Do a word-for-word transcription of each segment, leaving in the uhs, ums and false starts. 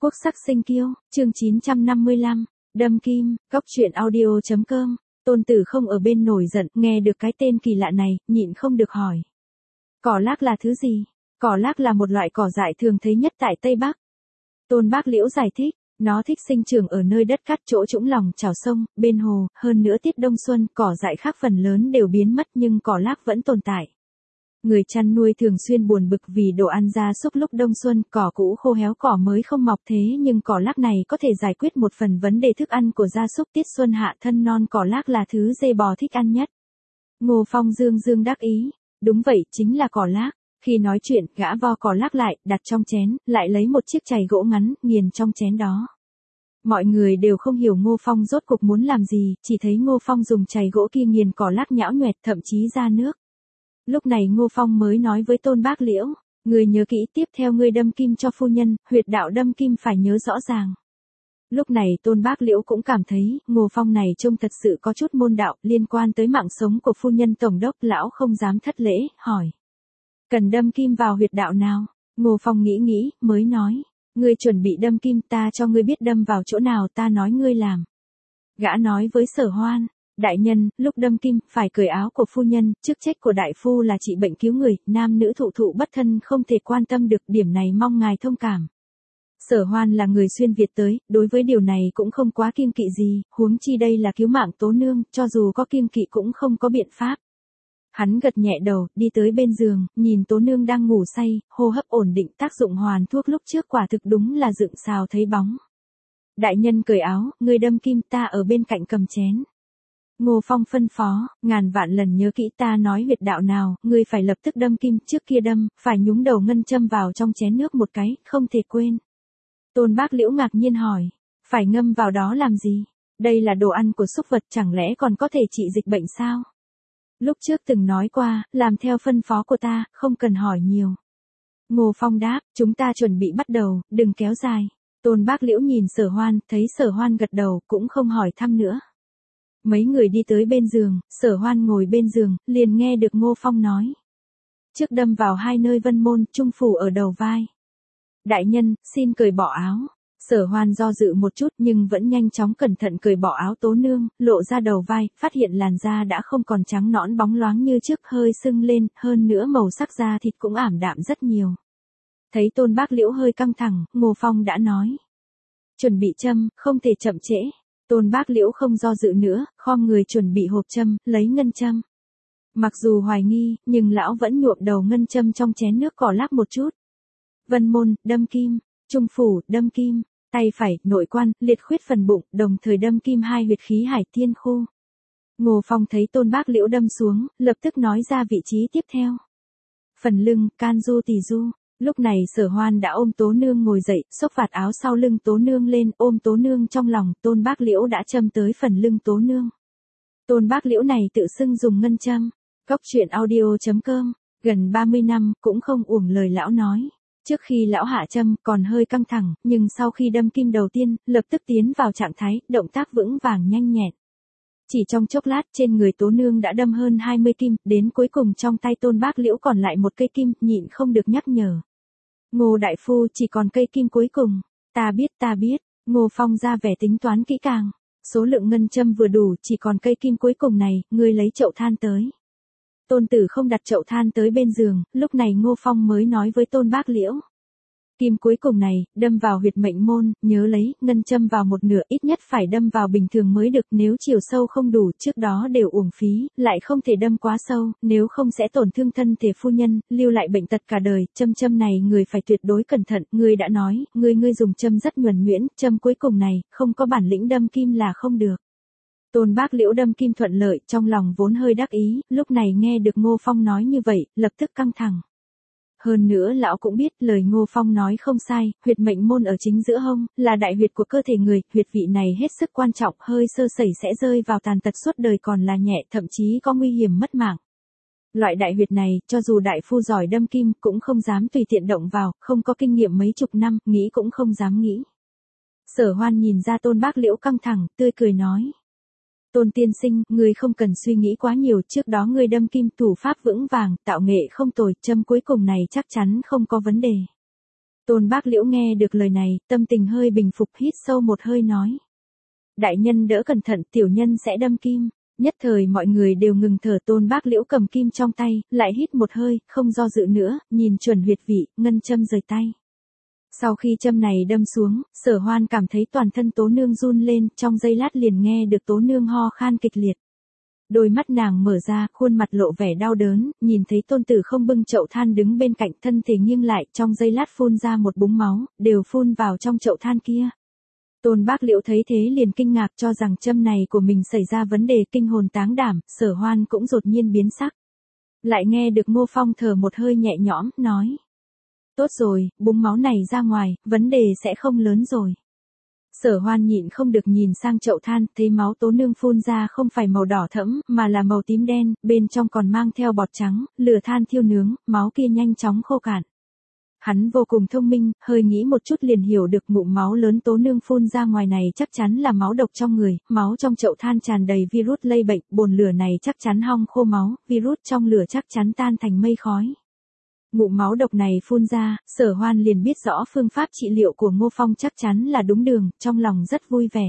Quốc sắc sinh kiêu, chương chín trăm năm mươi lăm, đâm kim, góc truyện audio chấm com. Tôn Tử không ở bên nổi giận, nghe được cái tên kỳ lạ này, nhịn không được hỏi. Cỏ lác là thứ gì? Cỏ lác là một loại cỏ dại thường thấy nhất tại Tây Bắc. Tôn Bác Liễu giải thích, nó thích sinh trưởng ở nơi đất cát chỗ trũng lòng trào sông, bên hồ, hơn nữa tiết đông xuân, cỏ dại khác phần lớn đều biến mất nhưng cỏ lác vẫn tồn tại. Người chăn nuôi thường xuyên buồn bực vì đồ ăn gia súc lúc đông xuân, cỏ cũ khô héo cỏ mới không mọc thế nhưng cỏ lác này có thể giải quyết một phần vấn đề thức ăn của gia súc tiết xuân hạ thân non cỏ lác là thứ dê bò thích ăn nhất. Ngô Phong dương dương đắc ý, đúng vậy chính là cỏ lác. Khi nói chuyện, gã vo cỏ lác lại, đặt trong chén, lại lấy một chiếc chày gỗ ngắn, nghiền trong chén đó. Mọi người đều không hiểu Ngô Phong rốt cuộc muốn làm gì, chỉ thấy Ngô Phong dùng chày gỗ kia nghiền cỏ lác nhão nhoẹt thậm chí ra nước. Lúc này Ngô Phong mới nói với Tôn Bác Liễu, người nhớ kỹ tiếp theo ngươi đâm kim cho phu nhân, huyệt đạo đâm kim phải nhớ rõ ràng. Lúc này Tôn Bác Liễu cũng cảm thấy, Ngô Phong này trông thật sự có chút môn đạo, liên quan tới mạng sống của phu nhân tổng đốc, lão không dám thất lễ, hỏi. Cần đâm kim vào huyệt đạo nào? Ngô Phong nghĩ nghĩ, mới nói, ngươi chuẩn bị đâm kim ta cho ngươi biết đâm vào chỗ nào ta nói ngươi làm. Gã nói với Sở Hoan, đại nhân, lúc đâm kim, phải cởi áo của phu nhân, chức trách của đại phu là trị bệnh cứu người, nam nữ thụ thụ bất thân không thể quan tâm được, điểm này mong ngài thông cảm. Sở Hoan là người xuyên Việt tới, đối với điều này cũng không quá kiêng kỵ gì, huống chi đây là cứu mạng Tố Nương, cho dù có kiêng kỵ cũng không có biện pháp. Hắn gật nhẹ đầu, đi tới bên giường, nhìn Tố Nương đang ngủ say, hô hấp ổn định, tác dụng hoàn thuốc lúc trước quả thực đúng là dựng xào thấy bóng. Đại nhân cởi áo, người đâm kim ta ở bên cạnh cầm chén. Ngô Phong phân phó, ngàn vạn lần nhớ kỹ ta nói huyệt đạo nào, ngươi phải lập tức đâm kim, trước kia đâm, phải nhúng đầu ngân châm vào trong chén nước một cái, không thể quên. Tôn Bác Liễu ngạc nhiên hỏi, phải ngâm vào đó làm gì? Đây là đồ ăn của súc vật chẳng lẽ còn có thể trị dịch bệnh sao? Lúc trước từng nói qua, làm theo phân phó của ta, không cần hỏi nhiều. Ngô Phong đáp, chúng ta chuẩn bị bắt đầu, đừng kéo dài. Tôn Bác Liễu nhìn Sở Hoan, thấy Sở Hoan gật đầu, cũng không hỏi thăm nữa. Mấy người đi tới bên giường, Sở Hoan ngồi bên giường, liền nghe được Ngô Phong nói. Trước đâm vào hai nơi vân môn, trung phủ ở đầu vai. Đại nhân, xin cởi bỏ áo. Sở Hoan do dự một chút nhưng vẫn nhanh chóng cẩn thận cởi bỏ áo Tố Nương, lộ ra đầu vai, phát hiện làn da đã không còn trắng nõn bóng loáng như trước, hơi sưng lên, hơn nữa màu sắc da thịt cũng ảm đạm rất nhiều. Thấy Tôn Bác Liễu hơi căng thẳng, Ngô Phong đã nói. Chuẩn bị châm, không thể chậm trễ. Tôn Bác Liễu không do dự nữa, khom người chuẩn bị hộp châm, lấy ngân châm. Mặc dù hoài nghi, nhưng lão vẫn nhuộm đầu ngân châm trong chén nước cỏ lác một chút. Vân môn, đâm kim, trung phủ, đâm kim, tay phải, nội quan, liệt khuyết phần bụng, đồng thời đâm kim hai huyệt khí hải thiên khu. Ngô Phong thấy Tôn Bác Liễu đâm xuống, lập tức nói ra vị trí tiếp theo. Phần lưng, can du tỳ du. Lúc này Sở Hoan đã ôm Tố Nương ngồi dậy, xốc vạt áo sau lưng Tố Nương lên, ôm Tố Nương trong lòng, Tôn Bác Liễu đã châm tới phần lưng Tố Nương. Tôn Bác Liễu này tự xưng dùng ngân châm. Góc truyện audio chấm com, gần ba mươi năm, cũng không uổng lời lão nói. Trước khi lão hạ châm, còn hơi căng thẳng, nhưng sau khi đâm kim đầu tiên, lập tức tiến vào trạng thái, động tác vững vàng nhanh nhẹn. Chỉ trong chốc lát, trên người Tố Nương đã đâm hơn hai mươi kim, đến cuối cùng trong tay Tôn Bác Liễu còn lại một cây kim, nhịn không được nhắc nhở. Ngô đại phu chỉ còn cây kim cuối cùng. Ta biết ta biết, Ngô Phong ra vẻ tính toán kỹ càng. Số lượng ngân châm vừa đủ, chỉ còn cây kim cuối cùng này, ngươi lấy chậu than tới. Tôn Tử không đặt chậu than tới bên giường, lúc này Ngô Phong mới nói với Tôn Bác Liễu. Kim cuối cùng này, đâm vào huyệt mệnh môn, nhớ lấy, ngân châm vào một nửa, ít nhất phải đâm vào bình thường mới được, nếu chiều sâu không đủ, trước đó đều uổng phí, lại không thể đâm quá sâu, nếu không sẽ tổn thương thân thể phu nhân, lưu lại bệnh tật cả đời, châm châm này người phải tuyệt đối cẩn thận, ngươi đã nói, ngươi ngươi dùng châm rất nhuần nhuyễn, châm cuối cùng này, không có bản lĩnh đâm kim là không được. Tôn Bác Liễu đâm kim thuận lợi, trong lòng vốn hơi đắc ý, lúc này nghe được Ngô Phong nói như vậy, lập tức căng thẳng. Hơn nữa lão cũng biết lời Ngô Phong nói không sai, huyệt mệnh môn ở chính giữa hông, là đại huyệt của cơ thể người, huyệt vị này hết sức quan trọng, hơi sơ sẩy sẽ rơi vào tàn tật suốt đời còn là nhẹ, thậm chí có nguy hiểm mất mạng. Loại đại huyệt này, cho dù đại phu giỏi đâm kim, cũng không dám tùy tiện động vào, không có kinh nghiệm mấy chục năm, nghĩ cũng không dám nghĩ. Sở Hoan nhìn ra Tôn Bác Liễu căng thẳng, tươi cười nói. Tôn tiên sinh, ngươi không cần suy nghĩ quá nhiều, trước đó ngươi đâm kim thủ pháp vững vàng, tạo nghệ không tồi, châm cuối cùng này chắc chắn không có vấn đề. Tôn Bác Liễu nghe được lời này, tâm tình hơi bình phục, hít sâu một hơi nói. Đại nhân đỡ cẩn thận, tiểu nhân sẽ đâm kim. Nhất thời mọi người đều ngừng thở. Tôn Bác Liễu cầm kim trong tay, lại hít một hơi, không do dự nữa, nhìn chuẩn huyệt vị, ngân châm rời tay. Sau khi châm này đâm xuống, Sở Hoan cảm thấy toàn thân Tố Nương run lên, trong giây lát liền nghe được Tố Nương ho khan kịch liệt. Đôi mắt nàng mở ra, khuôn mặt lộ vẻ đau đớn, nhìn thấy Tôn Tử không bưng chậu than đứng bên cạnh, thân thể nghiêng lại, trong giây lát phun ra một búng máu, đều phun vào trong chậu than kia. Tôn Bác Liễu thấy thế liền kinh ngạc, cho rằng châm này của mình xảy ra vấn đề, kinh hồn táng đảm. Sở Hoan cũng đột nhiên biến sắc. Lại nghe được Ngô Phong thở một hơi nhẹ nhõm, nói. Tốt rồi, búng máu này ra ngoài, vấn đề sẽ không lớn rồi. Sở Hoan nhịn không được nhìn sang chậu than, thấy máu Tố Nương phun ra không phải màu đỏ thẫm, mà là màu tím đen, bên trong còn mang theo bọt trắng, lửa than thiêu nướng, máu kia nhanh chóng khô cạn. Hắn vô cùng thông minh, hơi nghĩ một chút liền hiểu được ngụm máu lớn Tố Nương phun ra ngoài này chắc chắn là máu độc trong người, máu trong chậu than tràn đầy virus lây bệnh, bồn lửa này chắc chắn hong khô máu, virus trong lửa chắc chắn tan thành mây khói. Ngụm máu độc này phun ra, Sở Hoan liền biết rõ phương pháp trị liệu của Ngô Phong chắc chắn là đúng đường, trong lòng rất vui vẻ.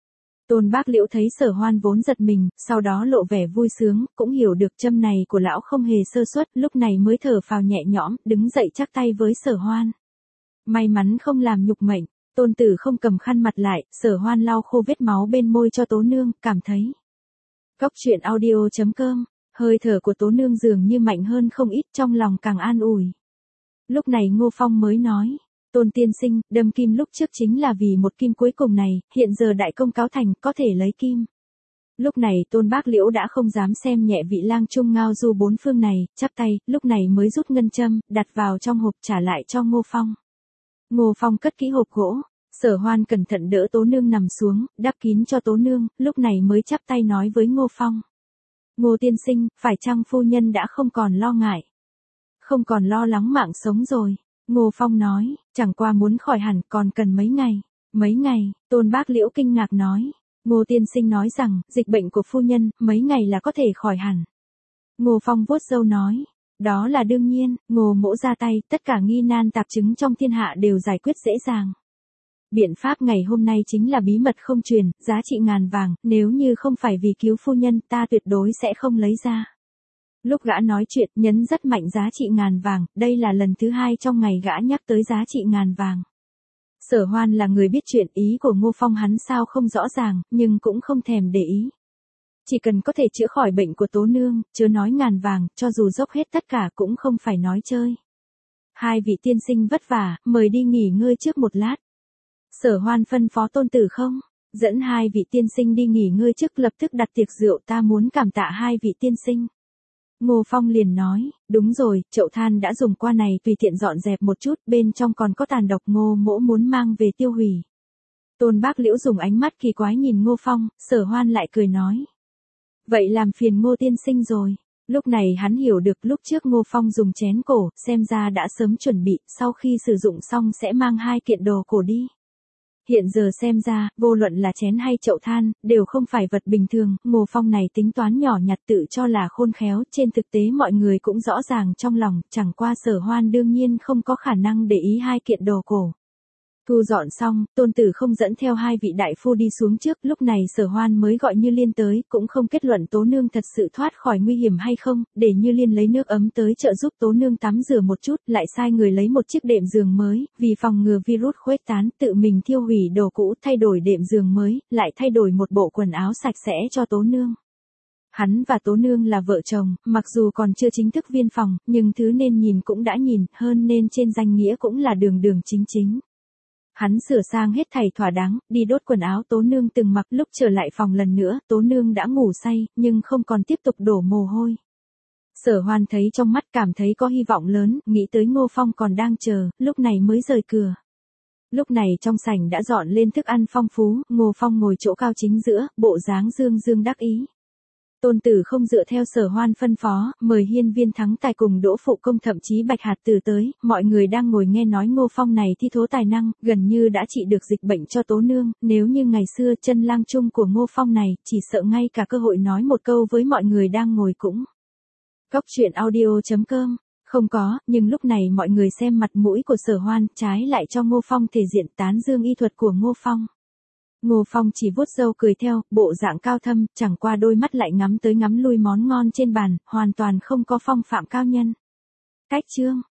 Tôn Bác Liễu thấy Sở Hoan vốn giật mình, sau đó lộ vẻ vui sướng, cũng hiểu được châm này của lão không hề sơ suất, lúc này mới thở phào nhẹ nhõm, đứng dậy chắp tay với Sở Hoan. May mắn không làm nhục mệnh, Tôn Tử không cầm khăn mặt lại, Sở Hoan lau khô vết máu bên môi cho Tố Nương, cảm thấy. Cốc truyện audio chấm com, hơi thở của Tố Nương dường như mạnh hơn không ít, trong lòng càng an ủi. Lúc này Ngô Phong mới nói. Tôn tiên sinh, đâm kim lúc trước chính là vì một kim cuối cùng này, hiện giờ đại công cáo thành, có thể lấy kim. Lúc này Tôn Bác Liễu đã không dám xem nhẹ vị lang trung ngao du bốn phương này, chắp tay, lúc này mới rút ngân châm, đặt vào trong hộp trả lại cho Ngô Phong. Ngô Phong cất kỹ hộp gỗ, Sở Hoan cẩn thận đỡ Tố Nương nằm xuống, đắp kín cho Tố Nương, lúc này mới chắp tay nói với Ngô Phong. Ngô tiên sinh, phải chăng phu nhân đã không còn lo ngại? Không còn lo lắng mạng sống rồi. Ngô Phong nói, chẳng qua muốn khỏi hẳn còn cần mấy ngày. Mấy ngày, Tôn Bác Liễu kinh ngạc nói. Ngô tiên sinh nói rằng, dịch bệnh của phu nhân, mấy ngày là có thể khỏi hẳn. Ngô Phong vuốt râu nói, đó là đương nhiên, Ngô mỗ ra tay, tất cả nghi nan tạp chứng trong thiên hạ đều giải quyết dễ dàng. Biện pháp ngày hôm nay chính là bí mật không truyền, giá trị ngàn vàng, nếu như không phải vì cứu phu nhân, ta tuyệt đối sẽ không lấy ra. Lúc gã nói chuyện, nhấn rất mạnh giá trị ngàn vàng, đây là lần thứ hai trong ngày gã nhắc tới giá trị ngàn vàng. Sở Hoan là người biết chuyện, ý của Ngô Phong hắn sao không rõ ràng, nhưng cũng không thèm để ý. Chỉ cần có thể chữa khỏi bệnh của Tố Nương, chớ nói ngàn vàng, cho dù dốc hết tất cả cũng không phải nói chơi. Hai vị tiên sinh vất vả, mời đi nghỉ ngơi trước một lát. Sở Hoan phân phó Tôn Tử không, dẫn hai vị tiên sinh đi nghỉ ngơi trước, lập tức đặt tiệc rượu, ta muốn cảm tạ hai vị tiên sinh. Ngô Phong liền nói, đúng rồi, chậu than đã dùng qua này tùy tiện dọn dẹp một chút, bên trong còn có tàn độc, Ngô mỗ muốn mang về tiêu hủy. Tôn Bác Liễu dùng ánh mắt kỳ quái nhìn Ngô Phong, Sở Hoan lại cười nói. Vậy làm phiền Ngô tiên sinh rồi. Lúc này hắn hiểu được lúc trước Ngô Phong dùng chén cổ, xem ra đã sớm chuẩn bị, sau khi sử dụng xong sẽ mang hai kiện đồ cổ đi. Hiện giờ xem ra, vô luận là chén hay chậu than, đều không phải vật bình thường, Ngô Phong này tính toán nhỏ nhặt tự cho là khôn khéo, trên thực tế mọi người cũng rõ ràng trong lòng, chẳng qua Sở Hoan đương nhiên không có khả năng để ý hai kiện đồ cổ. Thu dọn xong, Tôn Tử không dẫn theo hai vị đại phu đi xuống trước, lúc này Sở Hoan mới gọi Như Liên tới, cũng không kết luận Tố Nương thật sự thoát khỏi nguy hiểm hay không, để Như Liên lấy nước ấm tới trợ giúp Tố Nương tắm rửa một chút, lại sai người lấy một chiếc đệm giường mới, vì phòng ngừa virus khuếch tán, tự mình thiêu hủy đồ cũ, thay đổi đệm giường mới, lại thay đổi một bộ quần áo sạch sẽ cho Tố Nương. Hắn và Tố Nương là vợ chồng, mặc dù còn chưa chính thức viên phòng, nhưng thứ nên nhìn cũng đã nhìn, hơn nên trên danh nghĩa cũng là đường đường chính chính. Hắn sửa sang hết thảy thỏa đáng, đi đốt quần áo Tố Nương từng mặc, lúc trở lại phòng lần nữa, Tố Nương đã ngủ say, nhưng không còn tiếp tục đổ mồ hôi. Sở Hoan thấy trong mắt cảm thấy có hy vọng lớn, nghĩ tới Ngô Phong còn đang chờ, lúc này mới rời cửa. Lúc này trong sảnh đã dọn lên thức ăn phong phú, Ngô Phong ngồi chỗ cao chính giữa, bộ dáng dương dương đắc ý. Tôn Tử không dựa theo Sở Hoan phân phó, mời Hiên Viên Thắng Tài cùng Đỗ Phụ Công thậm chí Bạch Hạt Tử tới, mọi người đang ngồi nghe nói Ngô Phong này thi thố tài năng, gần như đã trị được dịch bệnh cho Tố Nương, nếu như ngày xưa chân lang chung của Ngô Phong này, chỉ sợ ngay cả cơ hội nói một câu với mọi người đang ngồi cũng. Cốc truyện audio chấm com Không có, nhưng lúc này mọi người xem mặt mũi của Sở Hoan, trái lại cho Ngô Phong thể diện tán dương y thuật của Ngô Phong. Ngô Phong chỉ vuốt râu cười theo, bộ dạng cao thâm, chẳng qua đôi mắt lại ngắm tới ngắm lui món ngon trên bàn, hoàn toàn không có phong phạm cao nhân. Cách chương